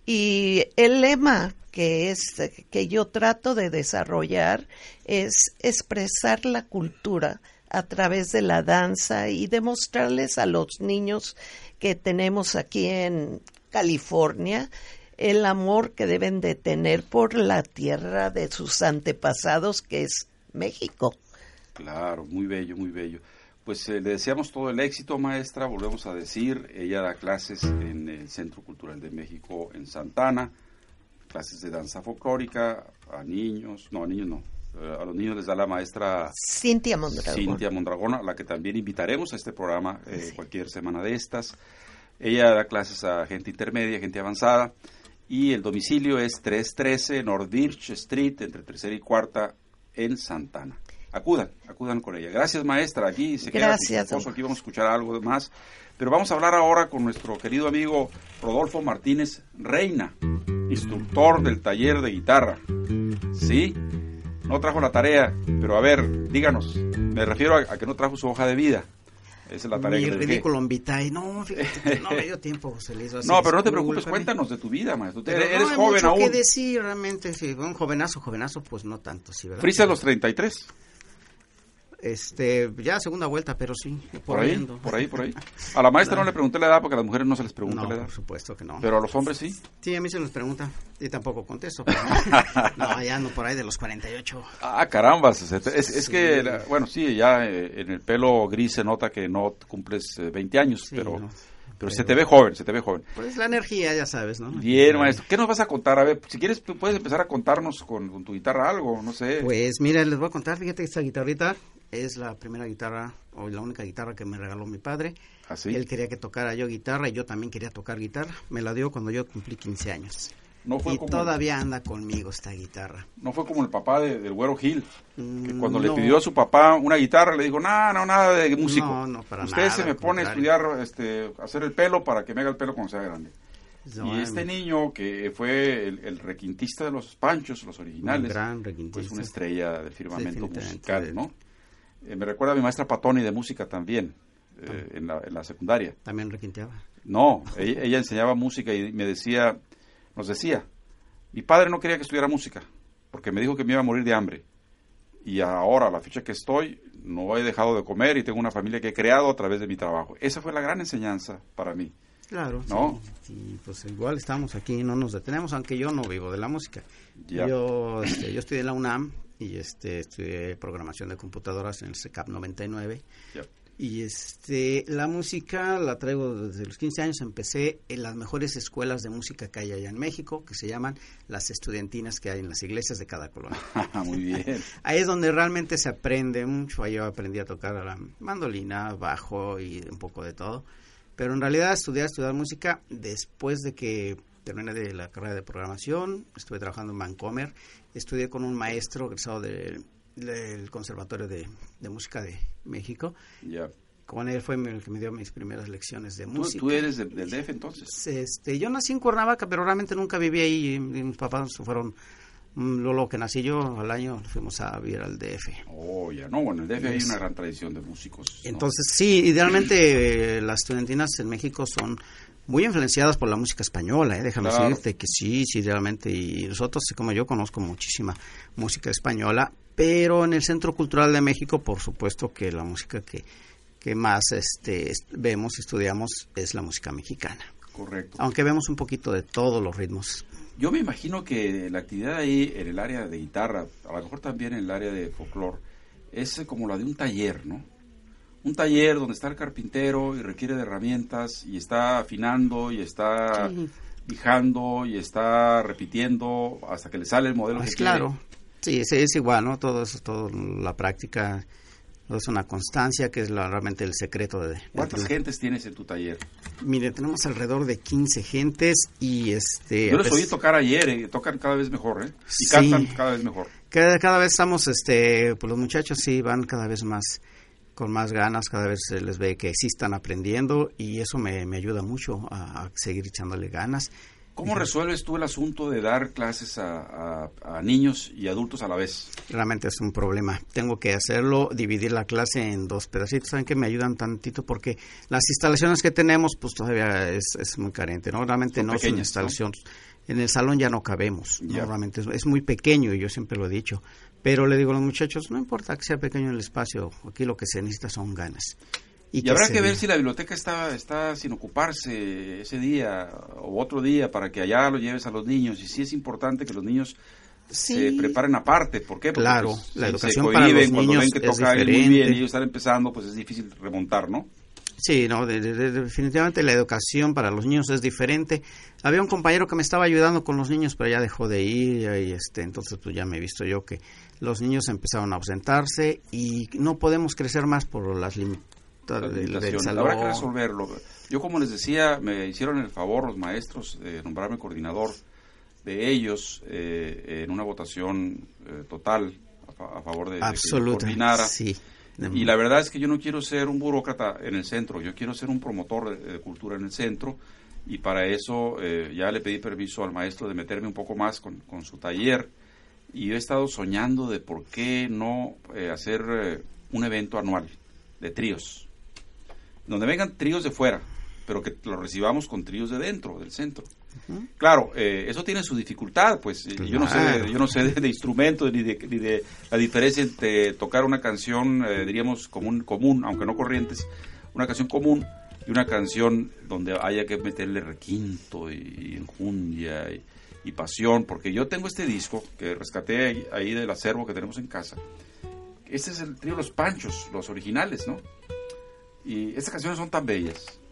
Y el lema que es que yo trato de desarrollar es expresar la cultura a través de la danza y demostrarles a los niños que tenemos aquí en California el amor que deben de tener por la tierra de sus antepasados, que es México. Claro, muy bello, muy bello. Pues eh, le deseamos todo el éxito, maestra, volvemos a decir, ella da clases en el Centro Cultural de México en Santana, clases de danza folclórica a niños, no, a niños no, eh, a los niños les da la maestra Cintia Mondragón. Cintia Mondragón, a la que también invitaremos a este programa eh, sí. cualquier semana de estas. Ella da clases a gente intermedia, gente avanzada, y el domicilio es trescientos trece North Birch Street, entre tercera y cuarta, en Santana. Acudan, acudan con ella. Gracias, maestra. Aquí se queda su esposo, aquí vamos a escuchar algo más. Pero vamos a hablar ahora con nuestro querido amigo Rodolfo Martínez Reina, instructor del taller de guitarra. ¿Sí? No trajo la tarea, pero a ver, díganos. Me refiero a, a que no trajo su hoja de vida. Esa es la tarea Mi que ridículum vitae. No, fíjate que no me dio tiempo, José Luis. No, pero no te preocupes, cuéntanos de tu vida, maestro. Pero eres no, joven aún. ¿Qué decir realmente? Sí, un jovenazo, jovenazo, pues no tanto, sí, ¿verdad? Frisa los treinta y tres. Este, ya segunda vuelta, pero sí. Por, por ahí, viendo. por ahí, por ahí. A la maestra no. no le pregunté la edad porque a las mujeres no se les pregunta no, la edad. por supuesto que no. Pero a los hombres sí. Sí, a mí se nos pregunta y tampoco contesto. Pero no, ya no por ahí de los cuarenta y ocho. Ah, caramba. Es, es, es sí. que, la, bueno, sí, ya eh, en el pelo gris se nota que no cumples eh, veinte años, sí, pero... No. Pero se te ve joven, se te ve joven. Pues la energía, ya sabes, ¿no? Bien, maestro. ¿Qué nos vas a contar? A ver, si quieres, puedes empezar a contarnos con, con tu guitarra algo, no sé. Pues mira, les voy a contar, fíjate que esta guitarrita es la primera guitarra, o la única guitarra que me regaló mi padre. ¿Ah, sí? Él quería que tocara yo guitarra y yo también quería tocar guitarra. Me la dio cuando yo cumplí quince años. No fue y como, todavía anda conmigo esta guitarra. no fue como el papá de, del Güero Gil, que Mm, cuando no. le pidió a su papá una guitarra, le dijo, no, no, nada de músico. No, no, para Usted nada, se me al pone a contrario. estudiar, este, a hacer el pelo para que me haga el pelo cuando sea grande. No, y este em, niño, que fue el, el requintista de los Panchos, los originales, un gran requintista. pues una estrella del firmamento Definitivamente. musical, ¿no? Eh, me recuerda a mi maestra Patoni de música también, eh, en, la, en la secundaria. También requinteaba. No, ella, ella enseñaba música y me decía, nos decía, mi padre no quería que estudiara música, porque me dijo que me iba a morir de hambre. Y ahora, a la fecha que estoy, no he dejado de comer y tengo una familia que he creado a través de mi trabajo. Esa fue la gran enseñanza para mí. Claro, ¿No? sí. Y pues igual estamos aquí, no nos detenemos, aunque yo no vivo de la música. Ya. Yo, este, yo estudié en la UNAM y este, estudié programación de computadoras en el C E C A P noventa y nueve. Ya. Y este, la música la traigo desde los quince años. Empecé en las mejores escuelas de música que hay allá en México, que se llaman las estudiantinas que hay en las iglesias de cada colonia. Muy bien. Ahí es donde realmente se aprende mucho. Ahí yo aprendí a tocar la mandolina, bajo y un poco de todo. Pero en realidad estudiar, estudiar música después de que terminé de la carrera de programación, estuve trabajando en Vancomer, estudié con un maestro egresado de, del Conservatorio de, de Música de México. Ya. Con él fue el que me dio mis primeras lecciones de ¿Tú, música. tú eres de- del D F entonces? Este, yo nací en Cuernavaca, pero realmente nunca viví ahí. Y mis papás fueron, mm, luego que nací yo, al año fuimos a vivir al D F. Oh, ya. No, bueno, en el D F hay Yes. una gran tradición de músicos, ¿no? Entonces, sí, idealmente eh, las estudiantinas en México son muy influenciadas por la música española, ¿eh? Déjame Claro. decirte que sí, sí, realmente. Y nosotros, como yo, conozco muchísima música española, pero en el Centro Cultural de México, por supuesto que la música que, que más este, est- vemos, estudiamos, es la música mexicana. Correcto. Aunque vemos un poquito de todos los ritmos. Yo me imagino que la actividad ahí en el área de guitarra, a lo mejor también en el área de folclore, es eh, como la de un taller, ¿no? Un taller donde está el carpintero y requiere de herramientas y está afinando y está Sí. fijando y está repitiendo hasta que le sale el modelo Pues que claro, sí, es, es igual, ¿no? Todo eso, todo la práctica, todo es una constancia que es la, realmente el secreto de... quiere. ¿Cuántas de- gentes tienes en tu taller? Mire, tenemos alrededor de quince gentes y este... Yo les pues, oí tocar ayer, eh, tocan cada vez mejor, ¿eh? Y Sí. cantan cada vez mejor. cada, cada vez estamos, este, pues los muchachos sí van cada vez más con más ganas, cada vez se les ve que sí están aprendiendo y eso me, me ayuda mucho a, a seguir echándole ganas. ¿Cómo resuelves tú el asunto de dar clases a, a- a niños y adultos a la vez? Realmente es un problema. Tengo que hacerlo, dividir la clase en dos pedacitos. ¿Saben que me ayudan tantito? Porque las instalaciones que tenemos, pues todavía es, es muy carente, ¿no? Realmente Son no es una pequeñas, instalación. En el salón ya no cabemos, ¿no? Ya. Realmente es, es muy pequeño y yo siempre lo he dicho. Pero le digo a los muchachos, no importa que sea pequeño el espacio, aquí lo que se necesita son ganas. Y, habrá se que ver vea. si la biblioteca está, está sin ocuparse ese día o otro día para que allá lo lleves a los niños. Y sí es importante que los niños Sí. se preparen aparte. ¿Por qué? Porque Claro, pues, la se- educación se para los cohiben cuando niños ven que es toca alguien muy bien diferente. y ellos están empezando, pues es difícil remontar, ¿no? Sí, no, de- de- de- definitivamente la educación para los niños es diferente. Había un compañero que me estaba ayudando con los niños, pero ya dejó de ir y este, entonces pues ya me he visto yo que los niños empezaron a ausentarse y no podemos crecer más por las limitaciones Las del, del limitaciones. salón. Habrá que resolverlo. Yo, como les decía, me hicieron el favor los maestros de nombrarme coordinador de ellos eh, en una votación eh, total a, fa- a favor de, de que yo Absoluta, coordinara. sí. Y la verdad es que yo no quiero ser un burócrata en el centro, yo quiero ser un promotor de, de cultura en el centro, y para eso eh, ya le pedí permiso al maestro de meterme un poco más con, con su taller, y yo he estado soñando de por qué no eh, hacer eh, un evento anual de tríos, donde vengan tríos de fuera, pero que lo recibamos con tríos de dentro, del centro. Ujú. Claro, eh, eso tiene su dificultad, pues eh, yo no sé, Claro. yo no sé de, de instrumentos ni de, ni de la diferencia entre tocar una canción, eh, diríamos común, común, aunque no corrientes, una canción común y una canción donde haya que meterle requinto y, y enjundia y, y pasión, porque yo tengo este disco que rescaté ahí, ahí del acervo que tenemos en casa. Este es el trío Los Panchos, los originales, ¿no? Y estas canciones son tan bellas,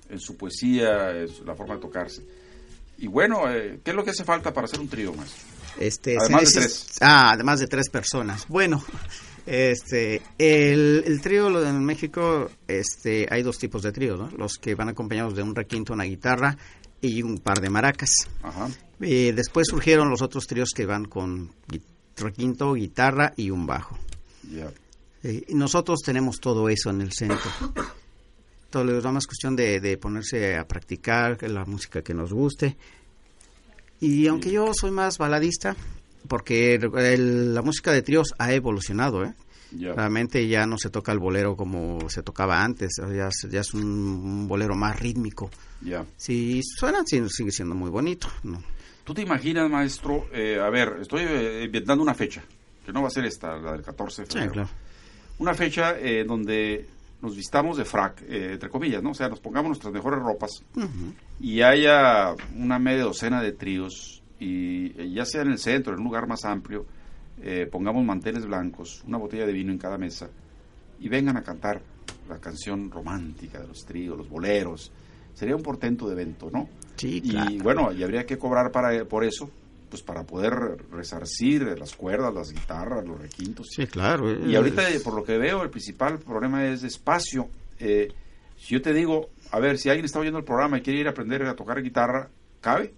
en su poesía, en su- la forma de tocarse. Y bueno, eh, ¿qué es lo que hace falta para hacer un trío, maestro? Este, Además se de neces- tres. Ah, además de tres personas. Bueno, este, el, el trío lo- en México, este, hay dos tipos de tríos, ¿no? Los que van acompañados de un requinto, una guitarra y un par de maracas. Ajá. Eh, después surgieron los otros tríos que van con gui- requinto, guitarra y un bajo. Ya. Eh, y nosotros tenemos todo eso en el centro. Todo es nada más cuestión de, de ponerse a practicar la música que nos guste. Y aunque yo soy más baladista, porque el- el- la música de tríos ha evolucionado, ¿eh? Ya. Realmente ya no se toca el bolero como se tocaba antes, ya, es- ya es un, un bolero más rítmico. Ya. Si suena, sí, sigue siendo muy bonito, ¿no? ¿Tú te imaginas, maestro? Eh, a ver, estoy eh, inventando una fecha, que no va a ser esta, la del catorce de Sí, febrero. claro. Una fecha eh, donde nos vistamos de frac, eh, entre comillas, ¿no? O sea, nos pongamos nuestras mejores ropas Ujú. y haya una media docena de tríos, y eh, ya sea en el centro, en un lugar más amplio, eh, pongamos manteles blancos, una botella de vino en cada mesa, y vengan a cantar la canción romántica de los tríos, los boleros. Sería un portento de evento, ¿no? Sí, Y claro. bueno, y habría que cobrar para por eso, pues para poder resarcir las cuerdas, las guitarras, los requintos. Sí, claro. Y ahorita, Es- por lo que veo, el principal problema es espacio. Eh, si yo te digo, a ver, si alguien está oyendo el programa y quiere ir a aprender a tocar guitarra, ¿cabe?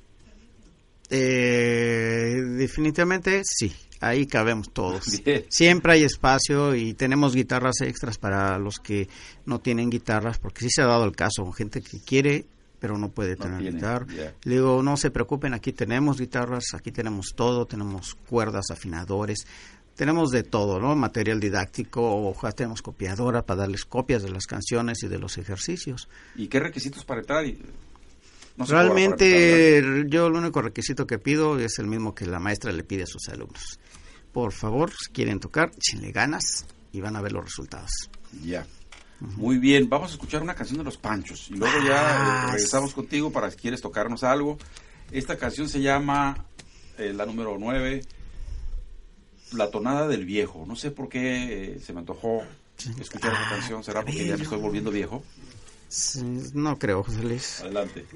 Eh, definitivamente sí, ahí cabemos todos. Bien. Siempre hay espacio y tenemos guitarras extras para los que no tienen guitarras, porque sí se ha dado el caso, gente que quiere pero no puede No tener tiene, guitarra. ya. Le digo, no se preocupen, aquí tenemos guitarras, aquí tenemos todo, tenemos cuerdas, afinadores, tenemos de todo, ¿no? Material didáctico, hoja, tenemos copiadora para darles copias de las canciones y de los ejercicios. ¿Y qué requisitos para entrar? Y- no se cobra para empezar, Realmente yo el único requisito que pido es el mismo que la maestra le pide a sus alumnos. Por favor, si quieren tocar, échenle ganas y van a ver los resultados. ¿verdad? Ya. Muy bien, vamos a escuchar una canción de Los Panchos y luego ya Ah, eh, regresamos contigo para si quieres tocarnos algo. Esta canción se llama, eh, la número nueve, La Tonada del Viejo. No sé por qué eh, se me antojó escuchar esta Ah, canción. ¿Será porque ya me estoy volviendo viejo? Sí, no creo, José Luis. Adelante.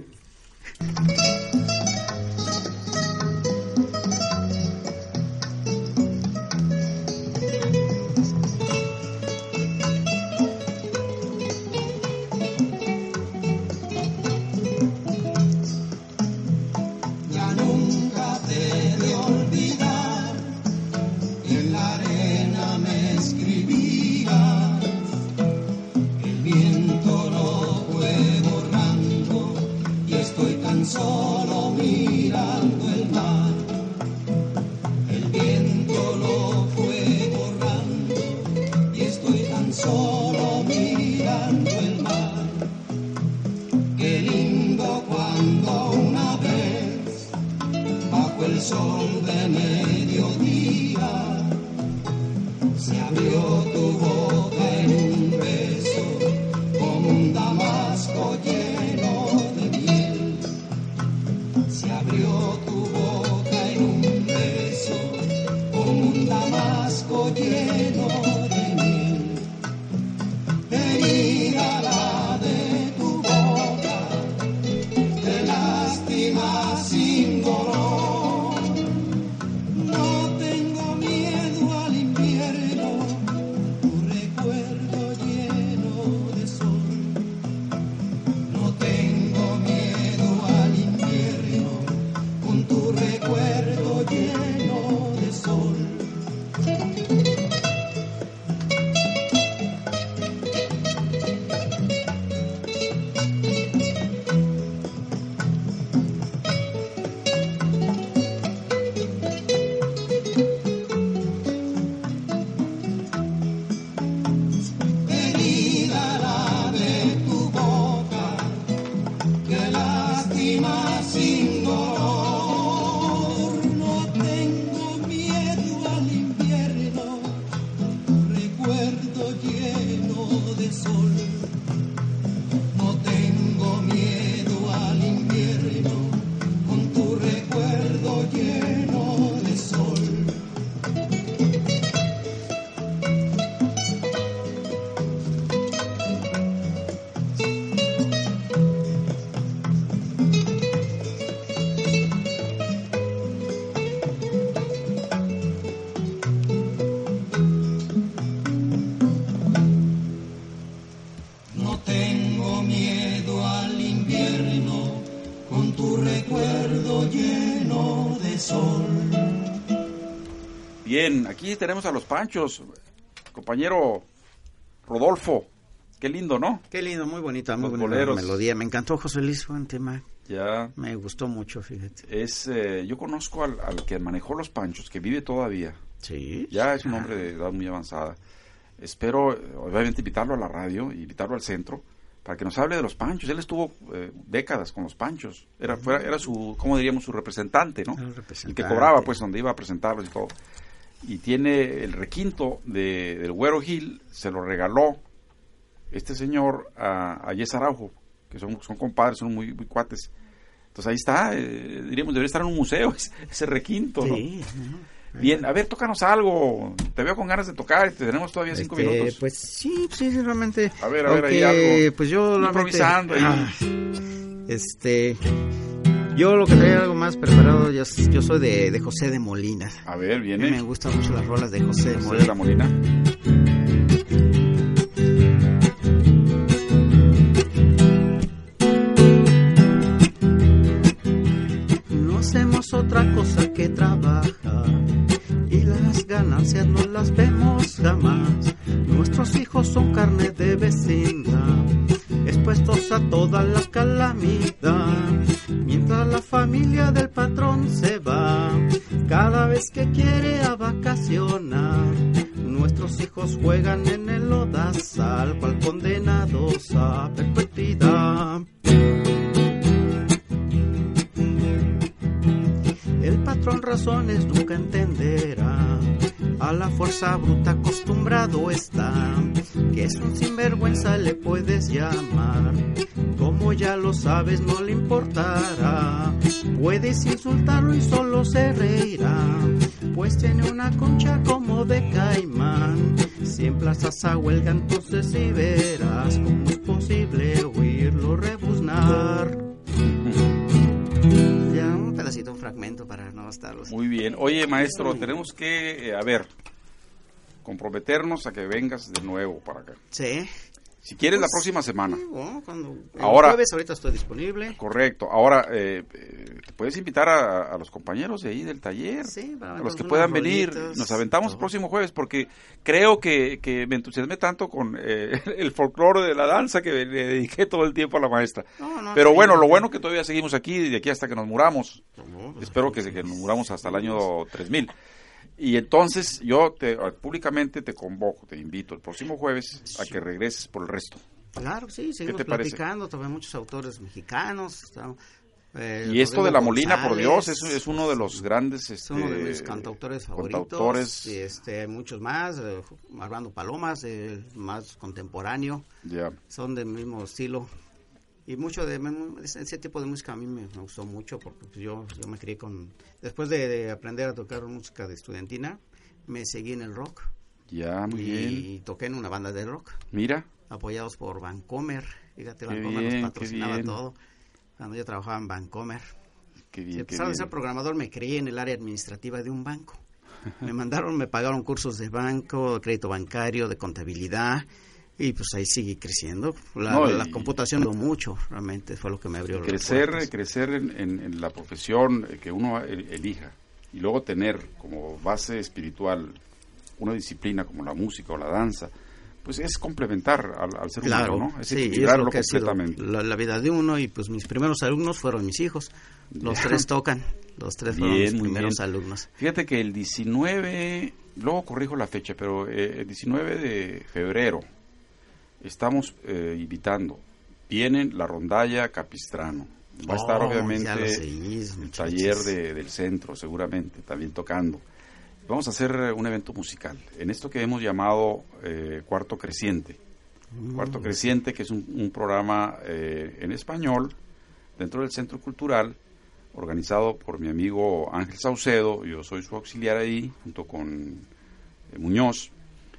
Ya nunca te he de olvidar, en la arena me escribía, el viento lo fue borrando y estoy tan solo mirando el mar. El viento lo fue borrando y estoy tan solo mirando el mar. Qué lindo cuando una vez, bajo el sol de mediodía, se abrió tu boca en un beso, como un damasco lleno de miel. Se abrió tu boca en un beso, como un damasco lleno de miel. Herida la de tu boca, de lástima sin dolor. No tengo miedo al invierno, tu recuerdo lleno de sol. No tengo miedo al invierno, con tu recuerdo lleno de sol. Bien, aquí tenemos a los Panchos, compañero Rodolfo. Qué lindo, ¿no? Qué lindo, muy bonita, muy Los bonita boleros. melodía. Me encantó José Luis, buen tema. Ya Me gustó mucho, fíjate. es, eh, yo conozco al, al que manejó los Panchos, que vive todavía. Sí. Ya es un hombre de edad muy avanzada. Espero, eh, obviamente, invitarlo a la radio, invitarlo al centro, para que nos hable de los Panchos. Él estuvo eh, décadas con los Panchos. Era, fuera, era su, ¿cómo diríamos? Su representante, ¿no? El El representante. que cobraba, pues, donde iba a presentarlos y todo. Y tiene el requinto de, del Güero Gil, se lo regaló este señor a, a Yes Araujo, que son, son compadres, son muy, muy cuates. Entonces ahí está, eh, diríamos, debería estar en un museo ese, ese requinto, ¿no? Sí. Bien, a ver, tócanos algo. Te veo con ganas de tocar y tenemos todavía cinco Este, minutos. Pues sí, sí, sí, realmente. A ver, a ver, ahí Aunque, algo. Pues yo Improvisando ahí. ah, este, yo lo que traía algo más preparado, yo, yo soy de, de José de Molina. A ver, A mí me viene. gustan mucho las rolas de José de José Molina. de la Molina. No hacemos otra cosa que trabajar y las ganancias no las vemos jamás. Nuestros hijos son carne de vecindad, expuestos a toda la calamidad. Mientras la familia del patrón se va, cada vez que quiere a vacacionar, nuestros hijos juegan en el lodazal, cual condenados a perpetuidad. El patrón razones nunca entenderá, a la fuerza bruta acostumbrado está, que es un sinvergüenza le puedes llamar, como ya lo sabes no le importará, puedes insultarlo y solo se reirá, pues tiene una concha como de caimán, si en Plaza Zahuelga entonces sí verás cómo es posible oírlo rebuznar. Ya un pedacito, un fragmento para no estarlos. Muy bien. Oye, maestro, tenemos que, eh, a ver, comprometernos a que vengas de nuevo para acá. Sí. Si quieres, la Pues, próxima semana. Sí, bueno, cuando el Ahora- jueves ahorita estoy disponible. Correcto. Ahora, eh, eh, te puedes invitar a, a los compañeros de ahí del taller, Sí, para a los aventarnos que unas puedan venir. rolitas, Nos aventamos el todo. próximo jueves porque creo que, que me entusiasmé tanto con eh, el folclore de la danza que le dediqué todo el tiempo a la maestra. No, no, Pero sí, bueno, no, lo no. bueno que todavía seguimos aquí y de aquí hasta que nos muramos. No, pues, Espero que, se- que nos muramos hasta el año tres mil. Y entonces yo te, públicamente te convoco, te invito el próximo jueves a que regreses por el resto. Claro, sí, seguimos te parece? platicando, también muchos autores mexicanos. Está, eh, Y esto de Rodrigo La Molina, por González, Dios, es, es uno de los grandes es uno de este, mis cantautores favoritos. cantautores. Y este, hay muchos más, eh, Armando Palomas, el más contemporáneo, Ya. son del mismo estilo. Y mucho de ese tipo de música a mí me, me gustó mucho porque pues, yo, yo me crié con... Después de, de aprender a tocar música de estudiantina, me seguí en el rock. Ya, muy y, bien. toqué en una banda de rock, Mira, apoyados por Vancomer. Fíjate, Qué Vancomer bien, nos qué patrocinaba bien. todo. Cuando yo trabajaba en Vancomer. qué Si bien, qué empezaba a bien. ser programador, me creí en el área administrativa de un banco. Me mandaron, me pagaron cursos de banco, de crédito bancario, de contabilidad. Y pues ahí seguí creciendo. La, No, la y- computación lo mucho, realmente fue lo que me abrió las Crecer, puertas. crecer en, en- en la profesión eh, que uno el- elija y luego tener como base espiritual una disciplina como la música o la danza, pues es complementar al, al ser Claro, humano, ¿no? Es sí, y es equilibrarlo lo que ha sido completamente. la, la vida de uno. Y pues mis primeros alumnos fueron mis hijos. Los Ya. tres tocan, los tres fueron Bien, mis muy primeros bien. alumnos. Fíjate que el diecinueve, luego corrijo la fecha, pero eh, el diecinueve de febrero estamos eh, invitando, vienen la rondalla Capistrano, va a estar Oh, obviamente ya lo seguís, el muchachos. taller de- del centro, seguramente, también tocando. Vamos a hacer eh, un evento musical, en esto que hemos llamado eh, Cuarto Creciente. Mm. Cuarto Creciente, que es un, un programa eh, en español dentro del Centro Cultural, organizado por mi amigo Ángel Saucedo. Yo soy su auxiliar ahí, junto con eh, Muñoz.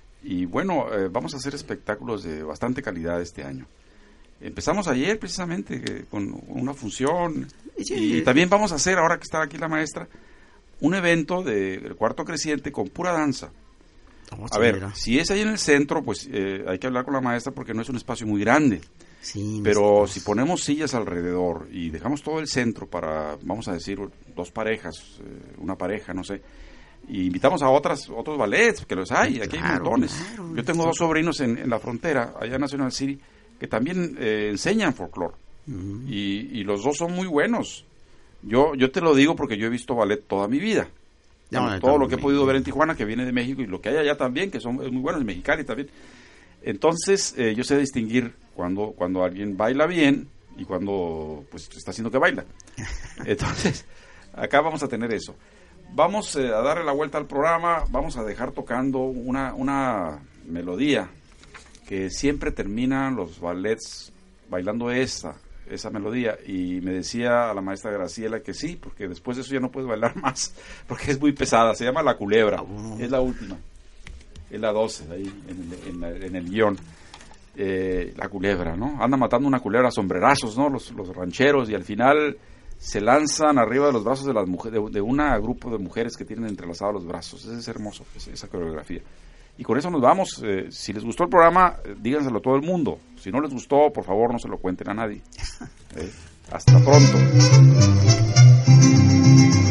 Y bueno, eh, vamos a hacer espectáculos de bastante calidad este año. Empezamos ayer precisamente eh, con una función Sí. y también vamos a hacer, ahora que está aquí la maestra, un evento de Cuarto Creciente con pura danza. Oh, A sí, ver, mira. si es ahí en el centro, pues eh, hay que hablar con la maestra porque no es un espacio muy grande. Sí, Pero mis- si ponemos sillas alrededor y dejamos todo el centro para, vamos a decir, dos parejas, eh, una pareja, no sé, Y invitamos a otras otros ballets, que los hay, aquí Claro, hay montones. claro. Yo tengo dos sobrinos en, en la frontera, allá en National City, que también eh, enseñan folclore. Ujú. y, y los dos son muy buenos. Yo yo te lo digo porque yo he visto ballet toda mi vida. Ya, Bueno, bueno, todo lo que he también. podido ver en Tijuana, que viene de México, y lo que hay allá también, que son es muy buenos, en Mexicali también. Entonces, eh, yo sé distinguir cuando, cuando alguien baila bien y cuando pues está haciendo que baila. Entonces, acá vamos a tener eso. Vamos eh, a darle la vuelta al programa, vamos a dejar tocando una, una melodía que siempre terminan los ballets bailando esa, esa melodía, y me decía la maestra Graciela que sí, porque después de eso ya no puedes bailar más, porque es muy pesada. Se llama La Culebra, es la última, es la doce, ahí en el, en la- en el guión. Eh, la culebra, ¿no? Anda matando una culebra a sombrerazos, ¿no? Los, los rancheros, y al final se lanzan arriba de los brazos de las mujeres, de, de un grupo de mujeres que tienen entrelazados los brazos. Ese es hermoso, esa, esa coreografía. Y con eso nos vamos. Eh, si les gustó el programa, eh, díganselo a todo el mundo. Si no les gustó, por favor, no se lo cuenten a nadie. Eh, hasta pronto.